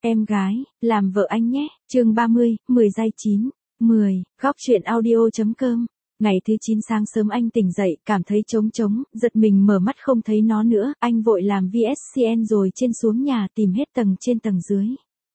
em gái, làm vợ anh nhé. Chương 30, 10 giây 9. 10, góc truyện audio.com. Ngày thứ 9 sáng sớm anh tỉnh dậy, cảm thấy trống trống, giật mình mở mắt không thấy nó nữa, anh vội làm VSCN rồi trên xuống nhà tìm hết tầng trên tầng dưới.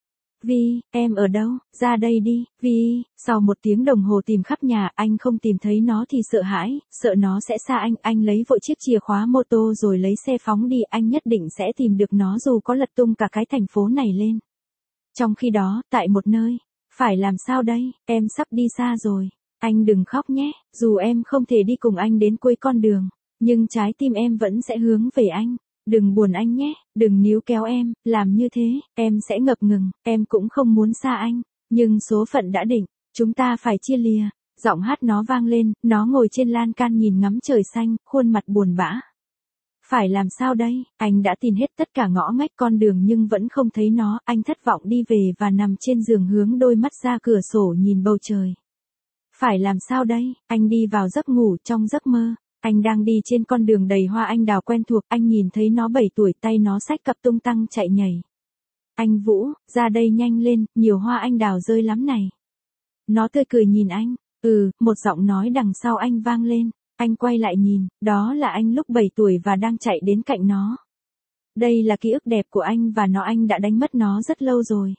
Vi, em ở đâu, ra đây đi, Vi. Sau một tiếng đồng hồ tìm khắp nhà, anh không tìm thấy nó thì sợ hãi, sợ nó sẽ xa anh lấy vội chiếc chìa khóa mô tô rồi lấy xe phóng đi, anh nhất định sẽ tìm được nó dù có lật tung cả cái thành phố này lên. Trong khi đó, tại một nơi, phải làm sao đây, em sắp đi xa rồi, anh đừng khóc nhé, dù em không thể đi cùng anh đến cuối con đường, nhưng trái tim em vẫn sẽ hướng về anh. Đừng buồn anh nhé, đừng níu kéo em, làm như thế, em sẽ ngập ngừng, em cũng không muốn xa anh, nhưng số phận đã định, chúng ta phải chia lìa. Giọng hát nó vang lên, nó ngồi trên lan can nhìn ngắm trời xanh, khuôn mặt buồn bã. Phải làm sao đây, anh đã tìm hết tất cả ngõ ngách con đường nhưng vẫn không thấy nó, anh thất vọng đi về và nằm trên giường hướng đôi mắt ra cửa sổ nhìn bầu trời. Phải làm sao đây, anh đi vào giấc ngủ trong giấc mơ. Anh đang đi trên con đường đầy hoa anh đào quen thuộc, anh nhìn thấy nó 7 tuổi, tay nó xách cặp tung tăng chạy nhảy. Anh Vũ, ra đây nhanh lên, nhiều hoa anh đào rơi lắm này. Nó tươi cười nhìn anh, một giọng nói đằng sau anh vang lên, anh quay lại nhìn, đó là anh lúc 7 tuổi và đang chạy đến cạnh nó. Đây là ký ức đẹp của anh và anh đã đánh mất nó rất lâu rồi.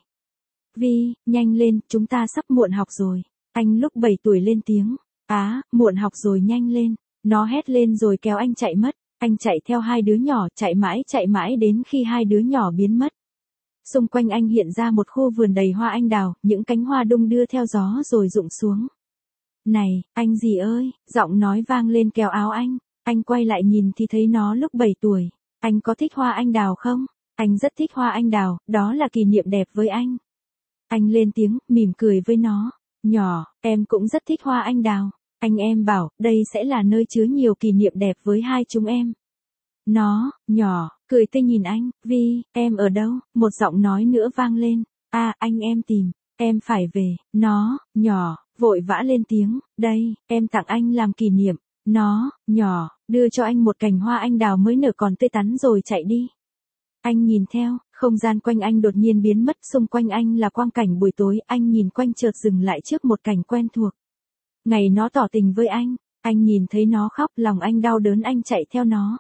Vi, nhanh lên, chúng ta sắp muộn học rồi. Anh lúc 7 tuổi lên tiếng, muộn học rồi nhanh lên. Nó hét lên rồi kéo anh chạy mất, anh chạy theo hai đứa nhỏ, chạy mãi đến khi hai đứa nhỏ biến mất. Xung quanh anh hiện ra một khu vườn đầy hoa anh đào, những cánh hoa đung đưa theo gió rồi rụng xuống. Này, anh gì ơi, giọng nói vang lên kéo áo anh quay lại nhìn thì thấy nó lúc 7 tuổi. Anh có thích hoa anh đào không? Anh rất thích hoa anh đào, đó là kỷ niệm đẹp với anh. Anh lên tiếng, mỉm cười với nó, nhỏ, em cũng rất thích hoa anh đào. Anh em bảo, đây sẽ là nơi chứa nhiều kỷ niệm đẹp với hai chúng em. Nó, nhỏ, cười tươi nhìn anh, Vi, em ở đâu? Một giọng nói nữa vang lên, anh em tìm, em phải về. Nó, nhỏ, vội vã lên tiếng, đây, em tặng anh làm kỷ niệm. Nó, nhỏ, đưa cho anh một cành hoa anh đào mới nở còn tươi tắn rồi chạy đi. Anh nhìn theo, không gian quanh anh đột nhiên biến mất, xung quanh anh là quang cảnh buổi tối, anh nhìn quanh chợt dừng lại trước một cảnh quen thuộc. Ngày nó tỏ tình với anh nhìn thấy nó khóc, lòng anh đau đớn, anh chạy theo nó.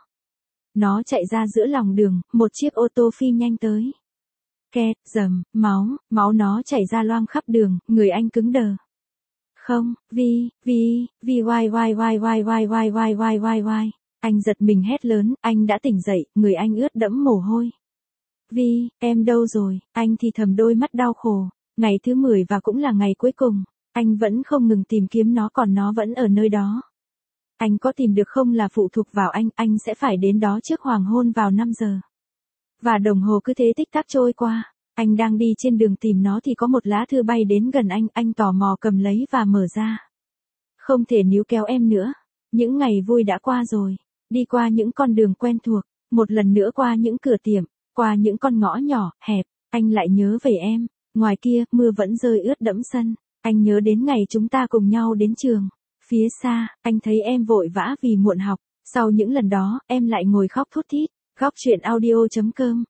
Nó chạy ra giữa lòng đường, một chiếc ô tô phi nhanh tới. Két, rầm, máu nó chảy ra loang khắp đường, người anh cứng đờ. Không, Vi, why. Anh giật mình hét lớn, anh đã tỉnh dậy, người anh ướt đẫm mồ hôi. Vi, em đâu rồi, anh thì thầm đôi mắt đau khổ. Ngày thứ 10 và cũng là ngày cuối cùng. Anh vẫn không ngừng tìm kiếm nó còn nó vẫn ở nơi đó. Anh có tìm được không là phụ thuộc vào anh sẽ phải đến đó trước hoàng hôn vào 5 giờ. Và đồng hồ cứ thế tích tắc trôi qua. Anh đang đi trên đường tìm nó thì có một lá thư bay đến gần anh tò mò cầm lấy và mở ra. Không thể níu kéo em nữa. Những ngày vui đã qua rồi. Đi qua những con đường quen thuộc, một lần nữa qua những cửa tiệm, qua những con ngõ nhỏ, hẹp, anh lại nhớ về em. Ngoài kia, mưa vẫn rơi ướt đẫm sân. Anh nhớ đến ngày chúng ta cùng nhau đến trường. Phía xa, anh thấy em vội vã vì muộn học. Sau những lần đó, em lại ngồi khóc thút thít. Góc truyện audio.com.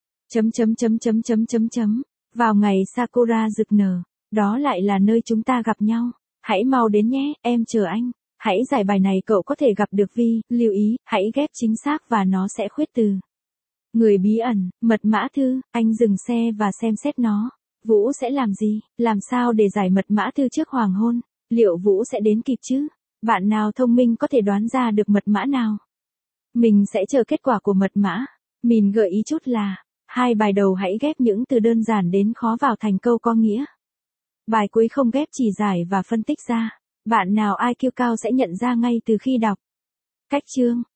Vào ngày Sakura rực nở, đó lại là nơi chúng ta gặp nhau. Hãy mau đến nhé, em chờ anh. Hãy giải bài này cậu có thể gặp được Vi, lưu ý, hãy ghép chính xác và nó sẽ khuyết từ. Người bí ẩn, mật mã thư, anh dừng xe và xem xét nó. Vũ sẽ làm gì? Làm sao để giải mật mã thư trước hoàng hôn? Liệu Vũ sẽ đến kịp chứ? Bạn nào thông minh có thể đoán ra được mật mã nào? Mình sẽ chờ kết quả của mật mã. Mình gợi ý chút là, hai bài đầu hãy ghép những từ đơn giản đến khó vào thành câu có nghĩa. Bài cuối không ghép chỉ giải và phân tích ra. Bạn nào IQ cao sẽ nhận ra ngay từ khi đọc. Cách chương,